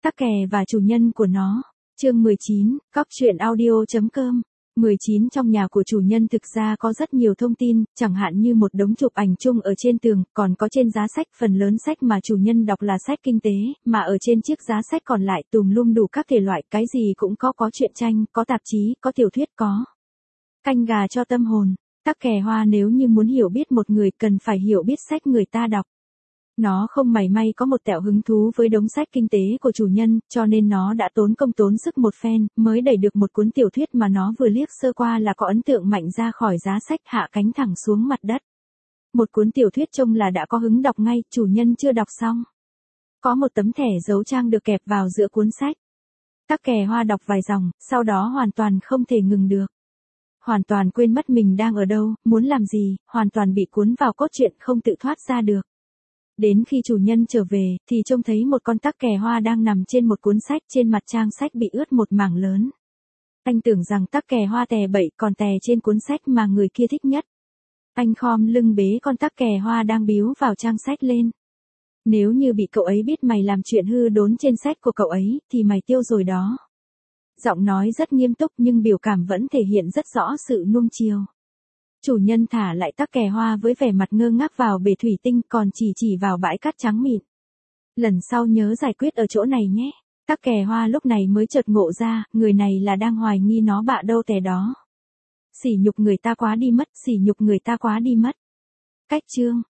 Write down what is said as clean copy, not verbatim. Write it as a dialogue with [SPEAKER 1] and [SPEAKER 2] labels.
[SPEAKER 1] Tắc kè và chủ nhân của nó. Chương 19, coptruyện.audio.com. 19 Trong nhà của chủ nhân thực ra có rất nhiều thông tin, chẳng hạn như một đống chụp ảnh chung ở trên tường, còn có trên giá sách. Phần lớn sách mà chủ nhân đọc là sách kinh tế, mà ở trên chiếc giá sách còn lại tùm lum đủ các thể loại, cái gì cũng có truyện tranh, có tạp chí, có tiểu thuyết, có canh gà cho tâm hồn. Tắc kè hoa nếu như muốn hiểu biết một người cần phải hiểu biết sách người ta đọc. Nó không mảy may có một tẹo hứng thú với đống sách kinh tế của chủ nhân, cho nên nó đã tốn công tốn sức một phen, mới đẩy được một cuốn tiểu thuyết mà nó vừa liếc sơ qua là có ấn tượng mạnh ra khỏi giá sách, hạ cánh thẳng xuống mặt đất. Một cuốn tiểu thuyết trông là đã có hứng đọc ngay, chủ nhân chưa đọc xong. Có một tấm thẻ dấu trang được kẹp vào giữa cuốn sách. Tắc kè hoa đọc vài dòng, sau đó hoàn toàn không thể ngừng được. Hoàn toàn quên mất mình đang ở đâu, muốn làm gì, hoàn toàn bị cuốn vào cốt truyện không tự thoát ra được. Đến khi chủ nhân trở về, thì trông thấy một con tắc kè hoa đang nằm trên một cuốn sách, trên mặt trang sách bị ướt một mảng lớn. Anh tưởng rằng tắc kè hoa tè bậy còn tè trên cuốn sách mà người kia thích nhất. Anh khom lưng bế con tắc kè hoa đang bíu vào trang sách lên. Nếu như bị cậu ấy biết mày làm chuyện hư đốn trên sách của cậu ấy, thì mày tiêu rồi đó. Giọng nói rất nghiêm túc nhưng biểu cảm vẫn thể hiện rất rõ sự nuông chiều. Chủ nhân thả lại tắc kè hoa với vẻ mặt ngơ ngác vào bể thủy tinh, còn chỉ vào bãi cát trắng mịn. Lần sau nhớ giải quyết ở chỗ này nhé. Tắc kè hoa lúc này mới chợt ngộ ra, người này là đang hoài nghi nó bạ đâu tè đó. Sỉ nhục người ta quá đi mất, sỉ nhục người ta quá đi mất. Cách chương.